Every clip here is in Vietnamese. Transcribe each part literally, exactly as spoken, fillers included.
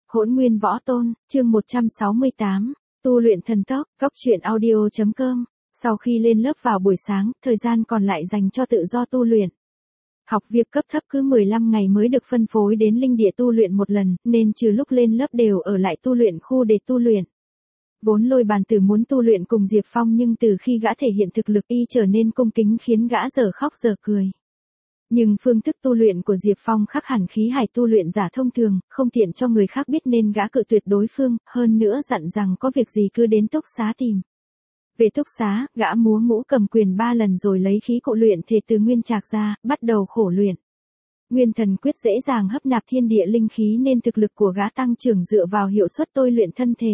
Hỗn Nguyên Võ Tôn, chương một trăm sáu mươi tám, tu luyện thần tốc, góc truyện audio chấm com. Sau khi lên lớp vào buổi sáng, thời gian còn lại dành cho tự do tu luyện. Học việc cấp thấp cứ mười lăm ngày mới được phân phối đến linh địa tu luyện một lần, nên trừ lúc lên lớp đều ở lại tu luyện khu để tu luyện. Vốn Lôi Bàn Tử muốn tu luyện cùng Diệp Phong, nhưng từ khi gã thể hiện thực lực y trở nên cung kính khiến gã giờ khóc giờ cười. Nhưng phương thức tu luyện của Diệp Phong khác hẳn khí hải tu luyện giả thông thường, không tiện cho người khác biết nên gã cự tuyệt đối phương, hơn nữa dặn rằng có việc gì cứ đến túc xá tìm. Về túc xá, gã múa ngũ cầm quyền ba lần rồi lấy khí cụ luyện thể từ nguyên trạc ra, bắt đầu khổ luyện. Nguyên thần quyết dễ dàng hấp nạp thiên địa linh khí nên thực lực của gã tăng trưởng dựa vào hiệu suất tôi luyện thân thể.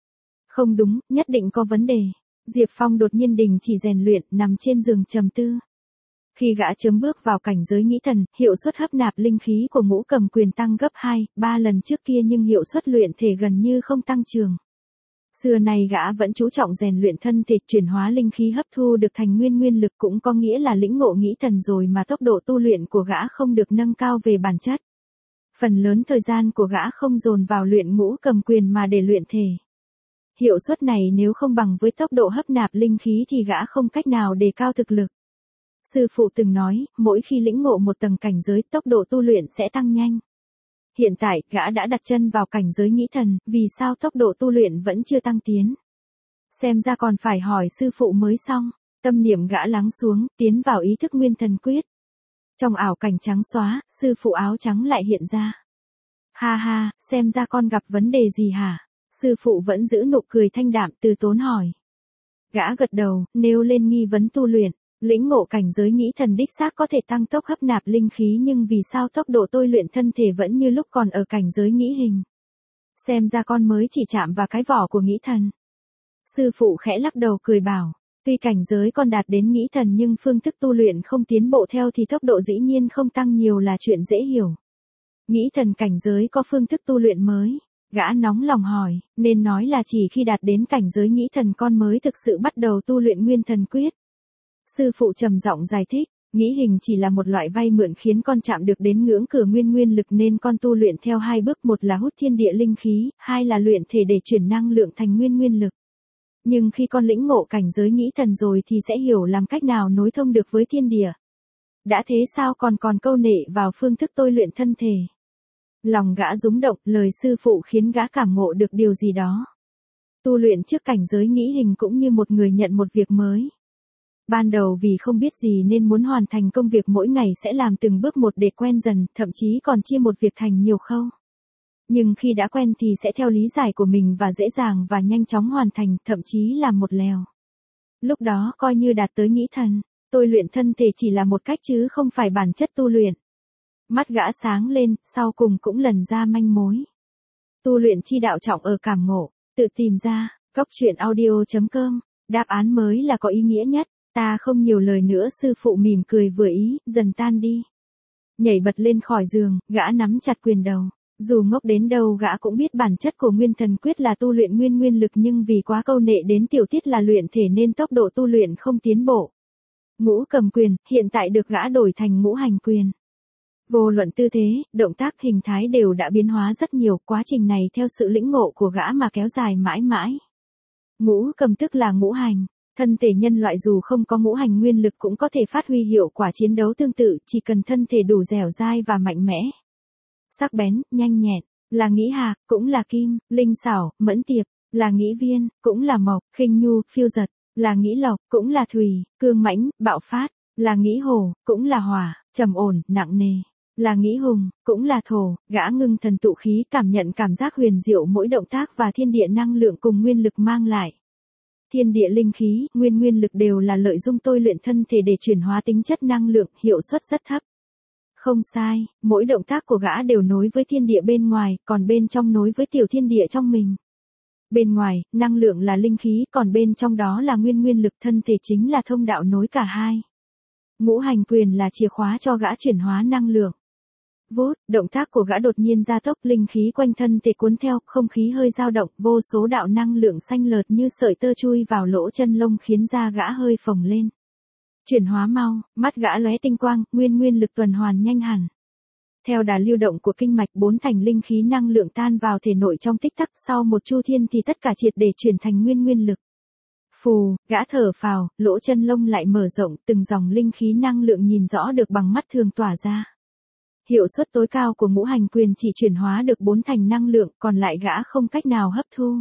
Không đúng, nhất định có vấn đề. Diệp Phong đột nhiên đình chỉ rèn luyện, nằm trên giường trầm tư. Khi gã chớm bước vào cảnh giới nghĩ thần, hiệu suất hấp nạp linh khí của ngũ cầm quyền tăng gấp hai, ba lần trước kia nhưng hiệu suất luyện thể gần như không tăng trưởng. Xưa này gã vẫn chú trọng rèn luyện thân thể, chuyển hóa linh khí hấp thu được thành nguyên nguyên lực, cũng có nghĩa là lĩnh ngộ nghĩ thần rồi mà tốc độ tu luyện của gã không được nâng cao về bản chất. Phần lớn thời gian của gã không dồn vào luyện ngũ cầm quyền mà để luyện thể. Hiệu suất này nếu không bằng với tốc độ hấp nạp linh khí thì gã không cách nào đề cao thực lực. Sư phụ từng nói, mỗi khi lĩnh ngộ một tầng cảnh giới, tốc độ tu luyện sẽ tăng nhanh. Hiện tại, gã đã đặt chân vào cảnh giới nghĩ thần, vì sao tốc độ tu luyện vẫn chưa tăng tiến? Xem ra còn phải hỏi sư phụ mới xong. Tâm niệm gã lắng xuống, tiến vào ý thức nguyên thần quyết. Trong ảo cảnh trắng xóa, sư phụ áo trắng lại hiện ra. Ha ha, xem ra con gặp vấn đề gì hả? Sư phụ vẫn giữ nụ cười thanh đạm, từ tốn hỏi. Gã gật đầu, nêu lên nghi vấn tu luyện. Lĩnh ngộ cảnh giới nghĩ thần đích xác có thể tăng tốc hấp nạp linh khí, nhưng vì sao tốc độ tôi luyện thân thể vẫn như lúc còn ở cảnh giới nghĩ hình? Xem ra con mới chỉ chạm vào cái vỏ của nghĩ thần. Sư phụ khẽ lắc đầu cười bảo, tuy cảnh giới con đạt đến nghĩ thần nhưng phương thức tu luyện không tiến bộ theo thì tốc độ dĩ nhiên không tăng nhiều là chuyện dễ hiểu. Nghĩ thần cảnh giới có phương thức tu luyện mới. Gã nóng lòng hỏi, nên nói là chỉ khi đạt đến cảnh giới nghĩ thần con mới thực sự bắt đầu tu luyện nguyên thần quyết. Sư phụ trầm giọng giải thích, nghĩ hình chỉ là một loại vay mượn khiến con chạm được đến ngưỡng cửa nguyên nguyên lực nên con tu luyện theo hai bước, một là hút thiên địa linh khí, hai là luyện thể để chuyển năng lượng thành nguyên nguyên lực. Nhưng khi con lĩnh ngộ cảnh giới nghĩ thần rồi thì sẽ hiểu làm cách nào nối thông được với thiên địa. Đã thế sao còn còn câu nệ vào phương thức tôi luyện thân thể? Lòng gã rúng động, lời sư phụ khiến gã cảm ngộ được điều gì đó. Tu luyện trước cảnh giới nghĩ hình cũng như một người nhận một việc mới. Ban đầu vì không biết gì nên muốn hoàn thành công việc mỗi ngày sẽ làm từng bước một để quen dần, thậm chí còn chia một việc thành nhiều khâu. Nhưng khi đã quen thì sẽ theo lý giải của mình và dễ dàng và nhanh chóng hoàn thành, thậm chí làm một lèo. Lúc đó coi như đạt tới nghĩ thần, tôi luyện thân thể chỉ là một cách chứ không phải bản chất tu luyện. Mắt gã sáng lên, sau cùng cũng lần ra manh mối. Tu luyện chi đạo trọng ở cảm ngộ, tự tìm ra, góc truyện audio chấm com, đáp án mới là có ý nghĩa nhất. Ta không nhiều lời nữa, sư phụ mỉm cười vừa ý, dần tan đi. Nhảy bật lên khỏi giường, gã nắm chặt quyền đầu. Dù ngốc đến đâu gã cũng biết bản chất của nguyên thần quyết là tu luyện nguyên nguyên lực, nhưng vì quá câu nệ đến tiểu tiết là luyện thể nên tốc độ tu luyện không tiến bộ. Ngũ cầm quyền, hiện tại được gã đổi thành ngũ hành quyền. Vô luận tư thế, động tác, hình thái đều đã biến hóa rất nhiều, quá trình này theo sự lĩnh ngộ của gã mà kéo dài mãi mãi. Ngũ cầm tức là ngũ hành. Thân thể nhân loại dù không có ngũ hành nguyên lực cũng có thể phát huy hiệu quả chiến đấu tương tự, chỉ cần thân thể đủ dẻo dai và mạnh mẽ. Sắc bén, nhanh nhẹn, là nghĩ hạc, cũng là kim, linh xảo, mẫn tiệp, là nghĩ viên, cũng là mộc, khinh nhu, phiêu dật, là nghĩ lộc, cũng là thủy, cương mãnh, bạo phát, là nghĩ hổ, cũng là hỏa, trầm ổn, nặng nề, là nghĩ hùng, cũng là thổ. Gã ngưng thần tụ khí, cảm nhận cảm giác huyền diệu mỗi động tác và thiên địa năng lượng cùng nguyên lực mang lại. Thiên địa linh khí, nguyên nguyên lực đều là lợi dụng tôi luyện thân thể để chuyển hóa tính chất năng lượng, hiệu suất rất thấp. Không sai, mỗi động tác của gã đều nối với thiên địa bên ngoài, còn bên trong nối với tiểu thiên địa trong mình. Bên ngoài, năng lượng là linh khí, còn bên trong đó là nguyên nguyên lực, thân thể chính là thông đạo nối cả hai. Ngũ hành quyền là chìa khóa cho gã chuyển hóa năng lượng. Vút, động tác của gã đột nhiên gia tốc, linh khí quanh thân thể cuốn theo, không khí hơi dao động, vô số đạo năng lượng xanh lợt như sợi tơ chui vào lỗ chân lông khiến da gã hơi phồng lên. Chuyển hóa mau, mắt gã lóe tinh quang, nguyên nguyên lực tuần hoàn nhanh hẳn. Theo đà lưu động của kinh mạch, bốn thành linh khí năng lượng tan vào thể nội trong tích tắc, sau một chu thiên thì tất cả triệt để chuyển thành nguyên nguyên lực. Phù, gã thở phào, lỗ chân lông lại mở rộng, từng dòng linh khí năng lượng nhìn rõ được bằng mắt thường tỏa ra. Hiệu suất tối cao của ngũ hành quyền chỉ chuyển hóa được bốn thành năng lượng, còn lại gã không cách nào hấp thu.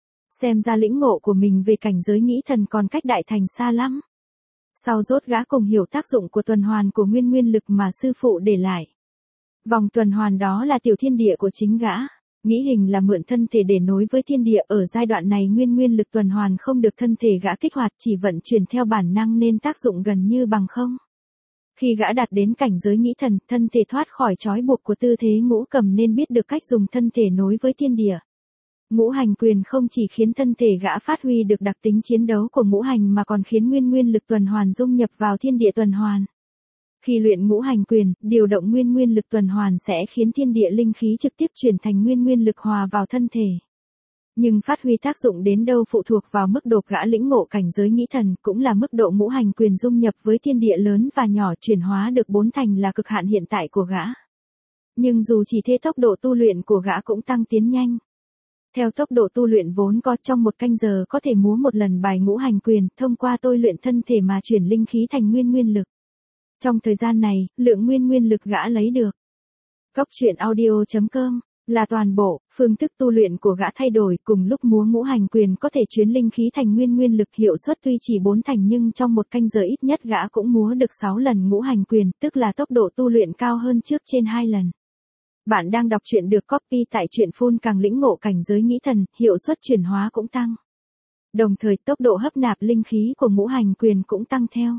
Xem ra lĩnh ngộ của mình về cảnh giới nghĩ thần còn cách đại thành xa lắm. Sau rốt gã cùng hiểu tác dụng của tuần hoàn của nguyên nguyên lực mà sư phụ để lại. Vòng tuần hoàn đó là tiểu thiên địa của chính gã. Nghĩ hình là mượn thân thể để nối với thiên địa, ở giai đoạn này nguyên nguyên lực tuần hoàn không được thân thể gã kích hoạt, chỉ vận chuyển theo bản năng nên tác dụng gần như bằng không. Khi gã đạt đến cảnh giới nghĩ thần, thân thể thoát khỏi trói buộc của tư thế ngũ cầm nên biết được cách dùng thân thể nối với thiên địa. Ngũ hành quyền không chỉ khiến thân thể gã phát huy được đặc tính chiến đấu của ngũ hành mà còn khiến nguyên nguyên lực tuần hoàn dung nhập vào thiên địa tuần hoàn. Khi luyện ngũ hành quyền, điều động nguyên nguyên lực tuần hoàn sẽ khiến thiên địa linh khí trực tiếp chuyển thành nguyên nguyên lực hòa vào thân thể. Nhưng phát huy tác dụng đến đâu phụ thuộc vào mức độ gã lĩnh ngộ cảnh giới nghĩ thần, cũng là mức độ ngũ hành quyền dung nhập với thiên địa lớn và nhỏ, chuyển hóa được bốn thành là cực hạn hiện tại của gã. Nhưng dù chỉ thế, tốc độ tu luyện của gã cũng tăng tiến nhanh. Theo tốc độ tu luyện vốn có, trong một canh giờ có thể múa một lần bài ngũ hành quyền, thông qua tôi luyện thân thể mà chuyển linh khí thành nguyên nguyên lực. Trong thời gian này, lượng nguyên nguyên lực gã lấy được. Góc truyện audio chấm com là toàn bộ, phương thức tu luyện của gã thay đổi, cùng lúc múa ngũ hành quyền có thể chuyển linh khí thành nguyên nguyên lực, hiệu suất tuy chỉ bốn thành nhưng trong một canh giờ ít nhất gã cũng múa được sáu lần ngũ hành quyền, tức là tốc độ tu luyện cao hơn trước trên hai lần. Bạn đang đọc truyện được copy tại truyện phun, càng lĩnh ngộ cảnh giới nghĩ thần, hiệu suất chuyển hóa cũng tăng. Đồng thời tốc độ hấp nạp linh khí của ngũ hành quyền cũng tăng theo.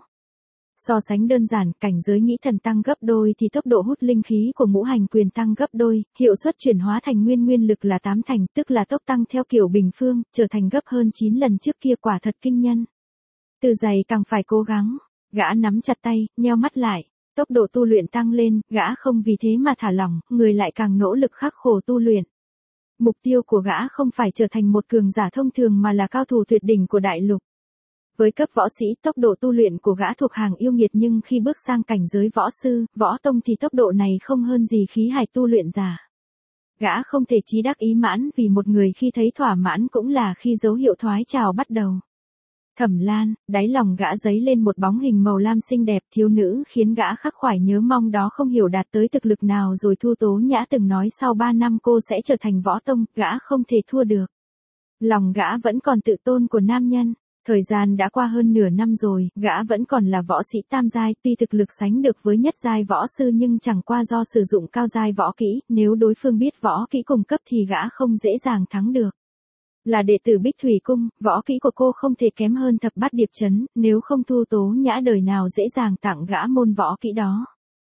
So sánh đơn giản, cảnh giới nghĩ thần tăng gấp đôi thì tốc độ hút linh khí của ngũ hành quyền tăng gấp đôi, hiệu suất chuyển hóa thành nguyên nguyên lực là tám thành, tức là tốc tăng theo kiểu bình phương, trở thành gấp hơn chín lần trước kia, quả thật kinh nhân. Từ dày càng phải cố gắng, gã nắm chặt tay, nheo mắt lại, tốc độ tu luyện tăng lên, gã không vì thế mà thả lỏng, người lại càng nỗ lực khắc khổ tu luyện. Mục tiêu của gã không phải trở thành một cường giả thông thường mà là cao thủ tuyệt đỉnh của đại lục. Với cấp võ sĩ, tốc độ tu luyện của gã thuộc hàng yêu nghiệt, nhưng khi bước sang cảnh giới võ sư, võ tông thì tốc độ này không hơn gì khí hải tu luyện giả. Gã không thể chí đắc ý mãn, vì một người khi thấy thỏa mãn cũng là khi dấu hiệu thoái trào bắt đầu. Thẩm Lan, đáy lòng gã dấy lên một bóng hình màu lam xinh đẹp, thiếu nữ khiến gã khắc khoải nhớ mong, đó không hiểu đạt tới thực lực nào rồi. Thu Tố Nhã từng nói sau ba năm cô sẽ trở thành võ tông, gã không thể thua được. Lòng gã vẫn còn tự tôn của nam nhân. Thời gian đã qua hơn nửa năm rồi, gã vẫn còn là võ sĩ tam giai, tuy thực lực sánh được với nhất giai võ sư nhưng chẳng qua do sử dụng cao giai võ kỹ, nếu đối phương biết võ kỹ cùng cấp thì gã không dễ dàng thắng được. Là đệ tử Bích Thủy Cung, võ kỹ của cô không thể kém hơn thập bát điệp chấn, nếu không Thu Tố Nhã đời nào dễ dàng tặng gã môn võ kỹ đó.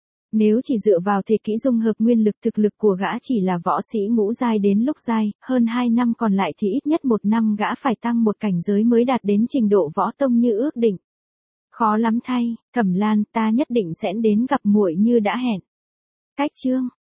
Nếu chỉ dựa vào thể kỹ dung hợp nguyên lực, thực lực của gã chỉ là võ sĩ ngũ giai đến lục giai, hơn hai năm còn lại thì ít nhất một năm gã phải tăng một cảnh giới mới đạt đến trình độ võ tông như ước định. Khó lắm thay, Thẩm Lan, ta nhất định sẽ đến gặp muội như đã hẹn. Cách chương